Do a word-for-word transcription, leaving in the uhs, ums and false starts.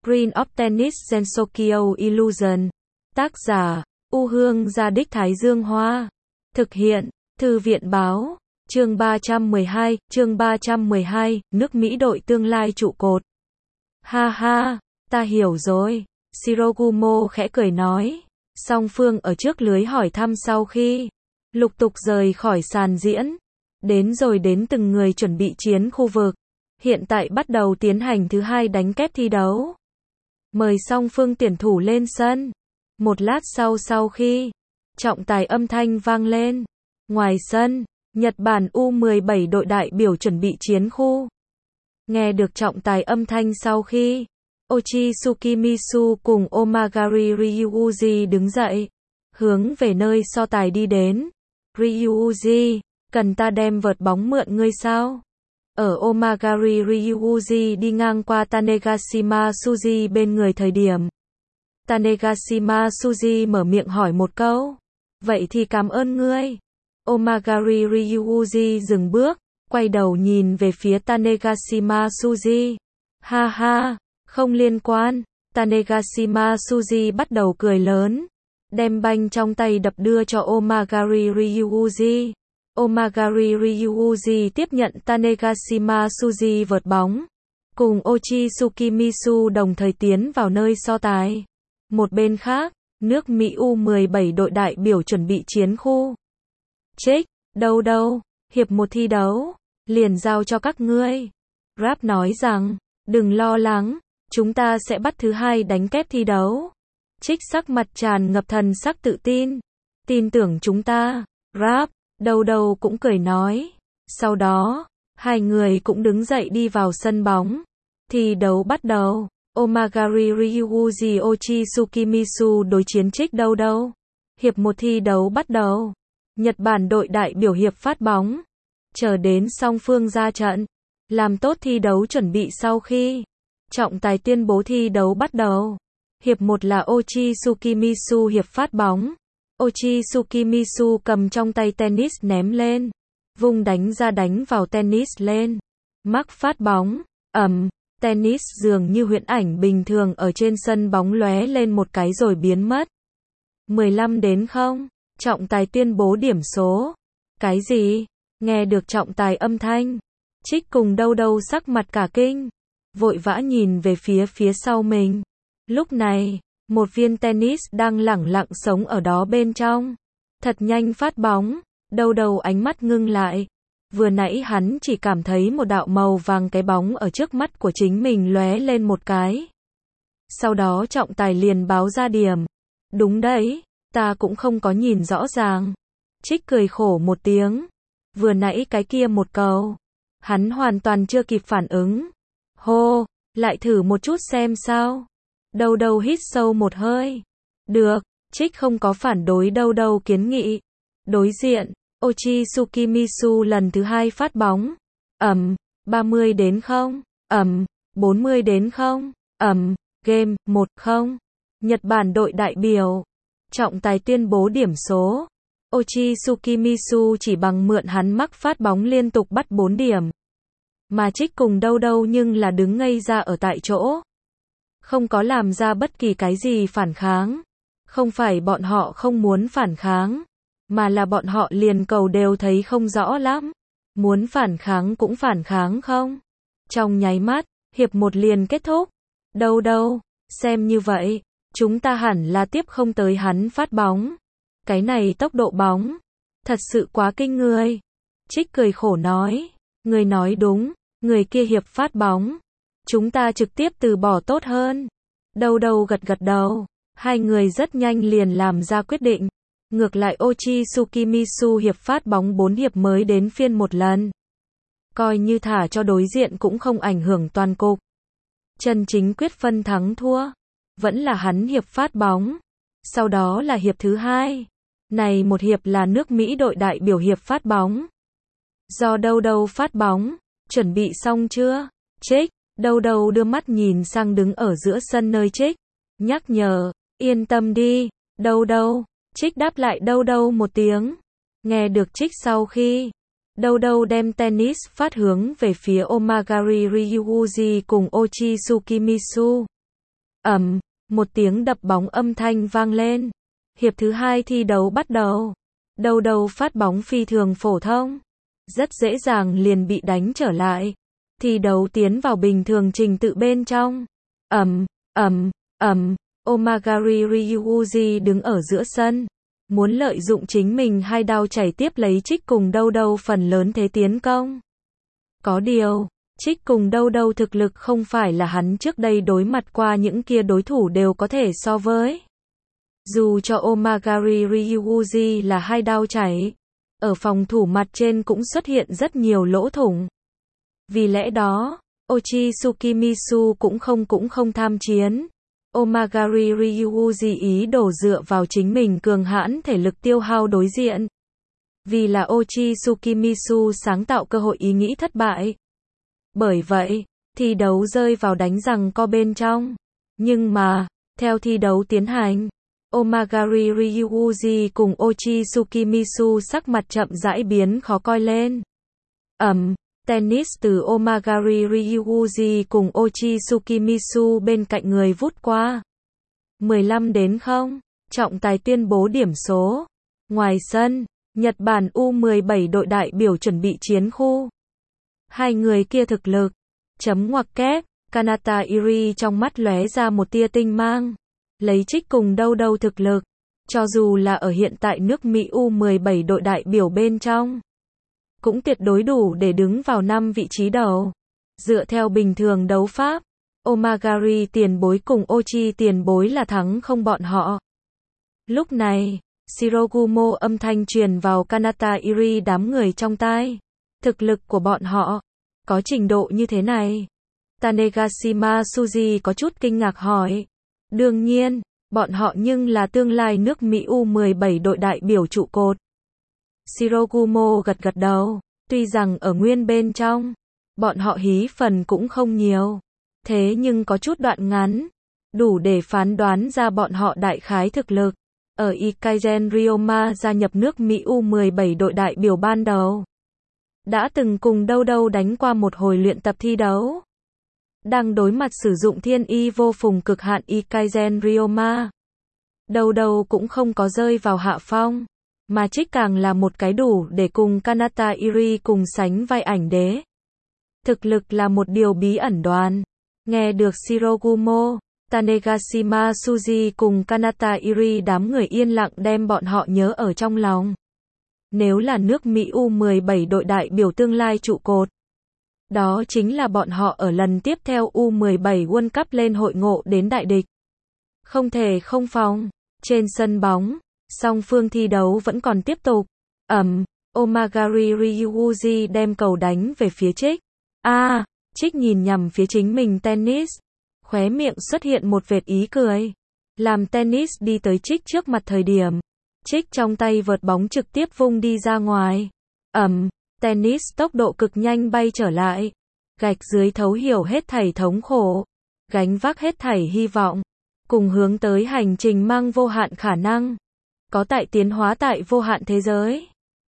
Green of Tennis Gensokyo Illusion. Tác giả, U Hương Gia Đích Thái Dương Hoa. Thực hiện, Thư viện Báo. Chương ba trăm mười hai, chương ba trăm mười hai, nước Mỹ đội tương lai trụ cột. Ha ha, ta hiểu rồi. Shirogumo khẽ cười nói. Song phương ở trước lưới hỏi thăm sau khi lục tục rời khỏi sàn diễn. Đến rồi đến từng người chuẩn bị chiến khu vực. Hiện tại bắt đầu tiến hành thứ hai đánh kép thi đấu. Mời song phương tuyển thủ lên sân. Một lát sau sau khi trọng tài âm thanh vang lên. Ngoài sân, Nhật Bản U mười bảy đội đại biểu chuẩn bị chiến khu. Nghe được trọng tài âm thanh sau khi Ochi Tsukimisu cùng Omagari Ryuuji đứng dậy, hướng về nơi so tài đi đến. Ryuuji, cần ta đem vợt bóng mượn ngươi sao? Ở Omagari Ryuuji đi ngang qua Tanegashima Tsuji bên người thời điểm. Tanegashima Tsuji mở miệng hỏi một câu. Vậy thì cảm ơn ngươi. Omagari Ryuuji dừng bước, quay đầu nhìn về phía Tanegashima Tsuji. Ha ha, không liên quan. Tanegashima Tsuji bắt đầu cười lớn, đem banh trong tay đập đưa cho Omagari Ryuuji. Omagari Ryuuji tiếp nhận Tanegashima Tsuji vợt bóng, cùng Ochi Tsukimisu đồng thời tiến vào nơi so tài. Một bên khác, nước Mỹ U mười bảy đội đại biểu chuẩn bị chiến khu. Trích, đâu đâu, hiệp một thi đấu, liền giao cho các ngươi. Rap nói rằng, đừng lo lắng, chúng ta sẽ bắt thứ hai đánh kép thi đấu. Trích sắc mặt tràn ngập thần sắc tự tin. Tin tưởng chúng ta. Rap, đâu đâu cũng cười nói. Sau đó, hai người cũng đứng dậy đi vào sân bóng. Thi đấu bắt đầu. Omagari Ryuuji Ochi Tsukimisu đối chiến Trích đâu đâu. Hiệp một thi đấu bắt đầu. Nhật Bản đội đại biểu hiệp phát bóng. Chờ đến song phương ra trận. Làm tốt thi đấu chuẩn bị sau khi trọng tài tuyên bố thi đấu bắt đầu. Hiệp một là Ochi Tsukimisu hiệp phát bóng. Ochi Tsukimisu cầm trong tay tennis ném lên. Vung đánh ra đánh vào tennis lên. Mắc phát bóng. Ầm. Tennis dường như huyễn ảnh bình thường ở trên sân bóng lóe lên một cái rồi biến mất. mười lăm đến không. Trọng tài tuyên bố điểm số. Cái gì? Nghe được trọng tài âm thanh. Trích cùng đâu đâu sắc mặt cả kinh. Vội vã nhìn về phía phía sau mình. Lúc này, một viên tennis đang lẳng lặng sống ở đó bên trong. Thật nhanh phát bóng. Đâu đâu ánh mắt ngưng lại. Vừa nãy hắn chỉ cảm thấy một đạo màu vàng cái bóng ở trước mắt của chính mình lóe lên một cái. Sau đó trọng tài liền báo ra điểm. Đúng đấy, ta cũng không có nhìn rõ ràng. Trích cười khổ một tiếng. Vừa nãy cái kia một cầu. Hắn hoàn toàn chưa kịp phản ứng. Hô, lại thử một chút xem sao. Đâu đâu hít sâu một hơi. Được, Trích không có phản đối đâu đâu kiến nghị. Đối diện, Ochi Tsukimisu lần thứ hai phát bóng. Ầm, ba mươi đến không. Ầm, bốn mươi đến không. Ầm, game, một không. Nhật Bản đội đại biểu. Trọng tài tuyên bố điểm số. Ochi Tsukimisu chỉ bằng mượn hắn mắc phát bóng liên tục bắt bốn điểm. Mà Trích cùng đâu đâu nhưng là đứng ngây ra ở tại chỗ. Không có làm ra bất kỳ cái gì phản kháng. Không phải bọn họ không muốn phản kháng, mà là bọn họ liền cầu đều thấy không rõ lắm. Muốn phản kháng cũng phản kháng không. Trong nháy mắt, hiệp một liền kết thúc. Đâu đâu, xem như vậy, chúng ta hẳn là tiếp không tới hắn phát bóng. Cái này tốc độ bóng, thật sự quá kinh người. Trích cười khổ nói, người nói đúng, người kia hiệp phát bóng. Chúng ta trực tiếp từ bỏ tốt hơn. Đâu đâu gật gật đầu, hai người rất nhanh liền làm ra quyết định. Ngược lại Ochi Tsukimisu hiệp phát bóng bốn hiệp mới đến phiên một lần. Coi như thả cho đối diện cũng không ảnh hưởng toàn cục. Chân chính quyết phân thắng thua, vẫn là hắn hiệp phát bóng. Sau đó là hiệp thứ hai. Này một hiệp là nước Mỹ đội đại biểu hiệp phát bóng. Do đâu đâu phát bóng, chuẩn bị xong chưa? Trích, đâu đâu đưa mắt nhìn sang đứng ở giữa sân nơi Trích. Nhắc nhở, yên tâm đi, đâu đâu. Trích đáp lại đâu đâu một tiếng. Nghe được Trích sau khi đâu đâu đem tennis phát hướng về phía Omagari Ryuuji cùng Ochi Tsukimisu. ầm, một tiếng đập bóng âm thanh vang lên. Hiệp thứ hai thi đấu bắt đầu. Đầu đầu phát bóng phi thường phổ thông, rất dễ dàng liền bị đánh trở lại. Thi đấu tiến vào bình thường trình tự bên trong. Ầm, ầm, ầm, Omagari Ryuji đứng ở giữa sân, muốn lợi dụng chính mình hai đao chảy tiếp lấy Trích cùng Đâu Đâu phần lớn thế tiến công. Có điều, Trích cùng Đâu Đâu thực lực không phải là hắn trước đây đối mặt qua những kia đối thủ đều có thể so với. Dù cho Omagari Ryuji là hai đao chảy, ở phòng thủ mặt trên cũng xuất hiện rất nhiều lỗ thủng. Vì lẽ đó, Ochi Mitsu cũng không cũng không tham chiến. Omagari Ryuji ý đồ dựa vào chính mình cường hãn thể lực tiêu hao đối diện. Vì là Ochi Mitsu sáng tạo cơ hội ý nghĩ thất bại. Bởi vậy, thi đấu rơi vào đánh giằng co bên trong. Nhưng mà, theo thi đấu tiến hành, Omagari Ryuji cùng Ochi Mitsu sắc mặt chậm rãi biến khó coi lên. Ầm, tennis từ Omagari Ryuji cùng Ochi Mitsu bên cạnh người vút qua. mười lăm đến không, trọng tài tuyên bố điểm số. Ngoài sân, Nhật Bản U mười bảy đội đại biểu chuẩn bị chiến khu. Hai người kia thực lực, chấm ngoặc kép, Kanata Iri trong mắt lóe ra một tia tinh mang. Lấy Trích cùng Đâu Đâu thực lực, cho dù là ở hiện tại nước Mỹ U mười bảy đội đại biểu bên trong, cũng tuyệt đối đủ để đứng vào năm vị trí đầu. Dựa theo bình thường đấu pháp, Omagari tiền bối cùng Ochi tiền bối là thắng không bọn họ. Lúc này, Shirogumo âm thanh truyền vào Kanata Iri đám người trong tai. Thực lực của bọn họ, có trình độ như thế này. Tanegashima Suji có chút kinh ngạc hỏi. Đương nhiên, bọn họ nhưng là tương lai nước Mỹ U mười bảy đội đại biểu trụ cột. Shirogumo gật gật đầu, tuy rằng ở nguyên bên trong, bọn họ hí phần cũng không nhiều, thế nhưng có chút đoạn ngắn, đủ để phán đoán ra bọn họ đại khái thực lực. Ở Ikaigen Ryoma gia nhập nước Mỹ U mười bảy đội đại biểu ban đầu, đã từng cùng Đâu Đâu đánh qua một hồi luyện tập thi đấu. Đang đối mặt sử dụng thiên y vô phùng cực hạn Ikaigen Ryoma, Đâu Đâu cũng không có rơi vào hạ phong, mà Trích càng là một cái đủ để cùng Kanata Iri cùng sánh vai ảnh đế. Thực lực là một điều bí ẩn đoán. Nghe được Shirogumo, Tanegashima Suji cùng Kanata Iri đám người yên lặng đem bọn họ nhớ ở trong lòng. Nếu là nước Mỹ U mười bảy đội đại biểu tương lai trụ cột, đó chính là bọn họ ở lần tiếp theo U mười bảy World Cup lên hội ngộ đến đại địch. Không thể không phòng. Trên sân bóng, song phương thi đấu vẫn còn tiếp tục. Ầm, Omagari Ryuji đem cầu đánh về phía Trích. A, à, Trích nhìn nhằm phía chính mình tennis, khóe miệng xuất hiện một vệt ý cười. Làm tennis đi tới Trích trước mặt thời điểm, Trích trong tay vợt bóng trực tiếp vung đi ra ngoài. Ầm, tennis tốc độ cực nhanh bay trở lại. Gạch dưới thấu hiểu hết thảy thống khổ, gánh vác hết thảy hy vọng, cùng hướng tới hành trình mang vô hạn khả năng. Có tại tiến hóa tại vô hạn thế giới.